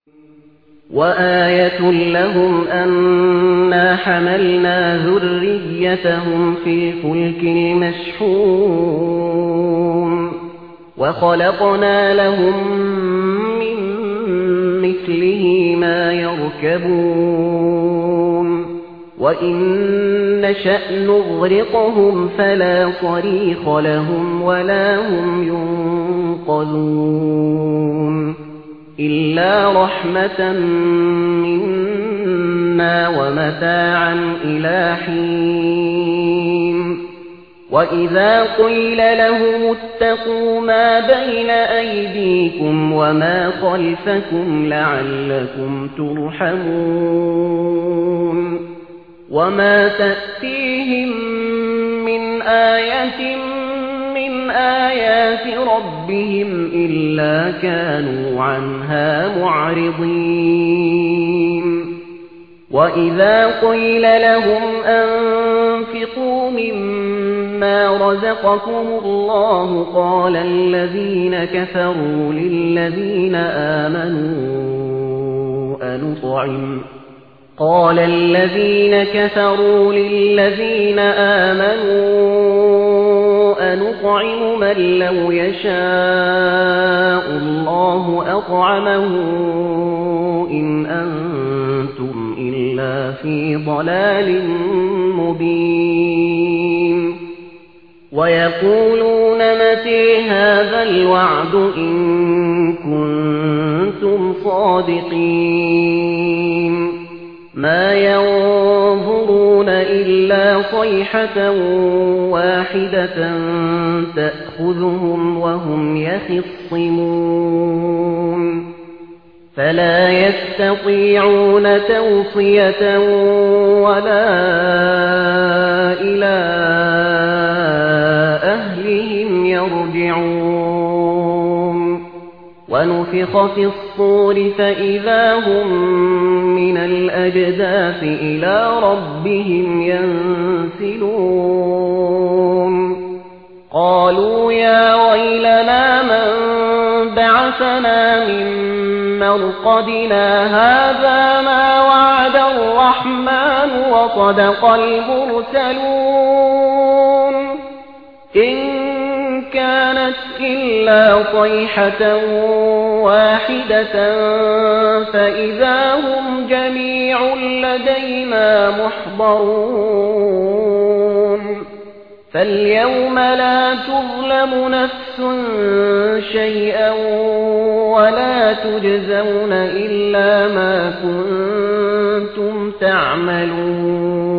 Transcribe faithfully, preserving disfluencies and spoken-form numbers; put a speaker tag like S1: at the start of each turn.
S1: وآية لهم أنا حملنا ذريتهم في الفلك المشحون وخلقنا لهم من مثله ما يركبون وإن نشأ نغرقهم فلا صريخ لهم ولا هم ينقذون إلا رحمة منا ومتاعا إلى حين وإذا قيل لهم اتقوا ما بين أيديكم وما خلفكم لعلكم ترحمون وما تأتيهم من آية من آيات ربهم إلا كانوا عنها معرضين وإذا قيل لهم أنفقوا مما رزقكم الله قال الذين كفروا للذين آمنوا أنطعم قال الذين كفروا للذين آمنوا أنطعم من لو يشاء الله أطعمه إن أنتم إلا في ضلال مبين ويقولون متى هذا الوعد إن كنتم صادقين ما ينظرون إلا صيحة واحدة تأخذهم وهم يخصمون فلا يستطيعون توصية ولا إلى أهلهم يرجعون ونفخ في الصور فإذا هم من الأجداث إلى ربهم ينسلون قالوا يا ويلنا من بعثنا من مرقدنا هذا ما وعد الرحمن وصدق المرسلون إن كانت إلا صيحة واحدة فإذا هم جميع لدينا محضرون فاليوم لا تظلم نفس شيئا ولا تجزون إلا ما كنتم تعملون